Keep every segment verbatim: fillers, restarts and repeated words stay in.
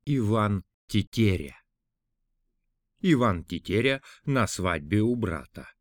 Иван Тетеря. Иван Тетеря на свадьбе у брата.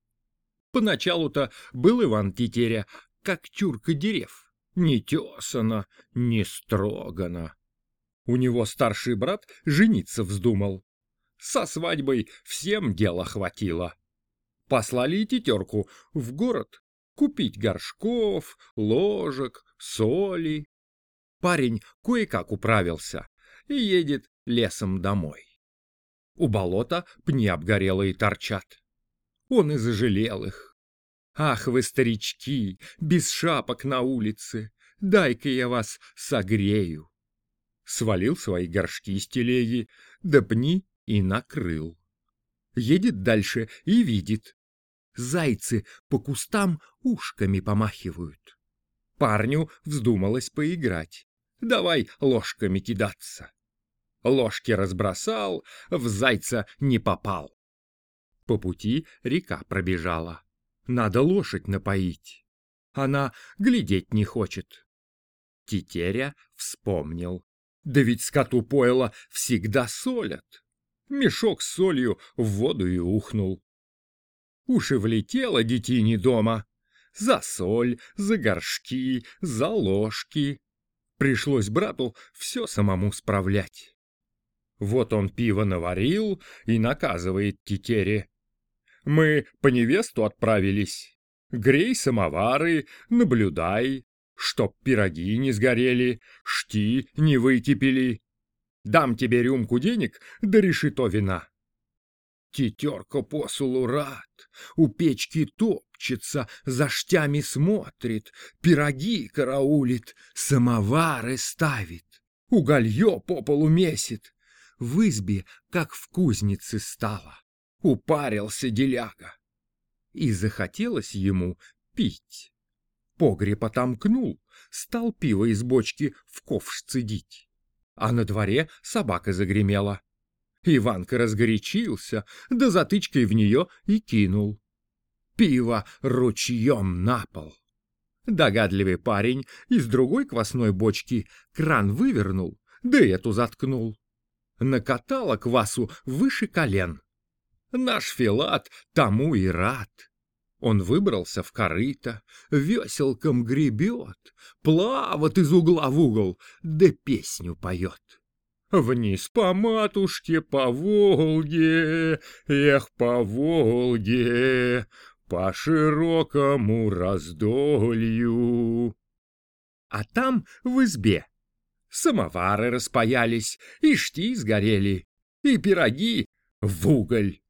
Поначалу-то был Иван Тетеря, как чурка дерев, не тесано, не строгано. У него старший брат жениться вздумал. Со свадьбой всем дело хватило. Послали тетерку в город купить горшков, ложек, соли. Парень кое-как управился и едет лесом домой. У болота пни обгорелые торчат. Он и зажалел их. «Ах вы, старички, без шапок на улице, дай-ка я вас согрею!» Свалил свои горшки с телеги, да пни и накрыл. Едет дальше и видит. Зайцы по кустам ушками помахивают. Парню вздумалось поиграть. Давай ложками кидаться. Ложки разбросал, в зайца не попал. По пути река пробежала. Надо лошадь напоить. Она глядеть не хочет. Тетеря вспомнил. Да ведь скоту пойло всегда солят. Мешок с солью в воду и ухнул. Уж и влетело детине дома. За соль, за горшки, за ложки. Пришлось брату все самому справлять. Вот он пиво наварил и наказывает тетере. Мы по невесту отправились. Грей самовары, наблюдай, чтоб пироги не сгорели, шти не выкипели. Дам тебе рюмку денег, да решето вина. Тетерка посулу рад, у печки топчется, за штями смотрит, пироги караулит, самовары ставит, уголье по полу месит. В избе, как в кузнице стало, упарился деляга. И захотелось ему пить. Погреб отомкнул, стал пиво из бочки в ковш цедить. А на дворе собака загремела. Иванка разгорячился, да затычкой в нее и кинул. Пиво ручьем на пол. Догадливый парень из другой квасной бочки кран вывернул, да эту заткнул. Накатала квасу выше колен. Наш Филат тому и рад. Он выбрался в корыто, веселком гребет, плавает из угла в угол, да песню поет. Вниз по матушке, по Волге, эх, по Волге, по широкому раздолью. А там в избе самовары распаялись, и шти сгорели, и пироги в уголь